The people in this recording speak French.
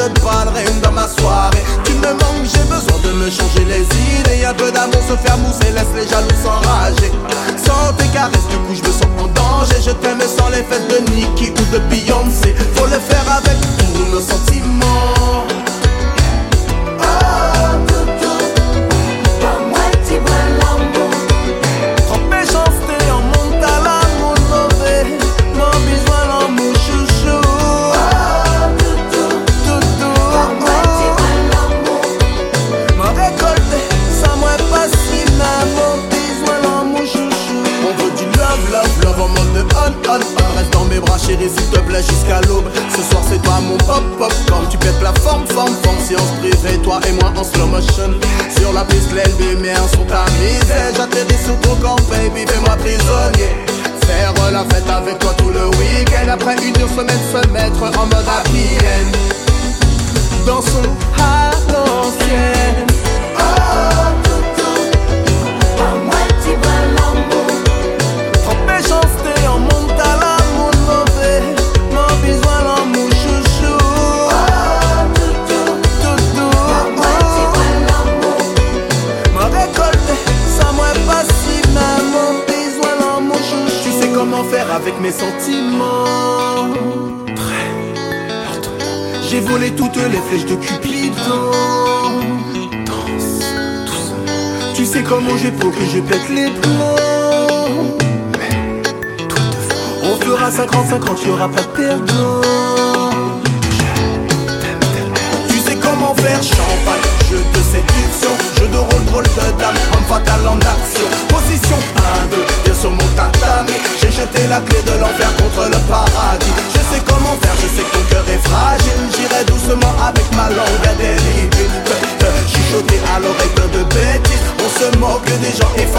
je te parlerai dans ma soirée. Tu me manques, j'ai besoin de me changer les idées. Un peu d'amour se faire mousser, laisse les jaloux s'enrager. Sans tes caresses, du coup je me sens en danger. Je t'aime sans les fêtes de Nicki ou de Beyoncé. Faut le faire avec tous nos sentiments. Reste dans mes bras chérie s'il te plaît jusqu'à l'aube. Ce soir c'est toi mon pop-pop. Comme tu pètes la forme. Séance privée, toi et moi en slow motion. Sur la piste les lumières sont tamisées. J'atterris sous ton corps baby, fais-moi prisonnier. Faire la fête avec toi tout le week-end. Après une dure semaine se mettre en mode happy end. Dansons à l'ancienne. Avec mes sentiments très lentement, j'ai volé toutes les flèches de Cupidon. Danse doucement. Tu sais comment j'ai pour que je pète les plombs. Mais tout devant. On fera 50-50, y'aura pas de perdant. Je t'aime tellement. Tu sais comment faire champagne, jeu de séduction, jeu de rôle de dame, homme fatal en action. Position 1, 2, viens sur mon tatami. J'ai jeté la clé de l'enfer contre le paradis. Je sais comment faire, je sais que ton cœur est fragile. J'irai doucement avec ma langue à des limites. Chuchoter à l'oreille plein de bêtises. On se moque des gens et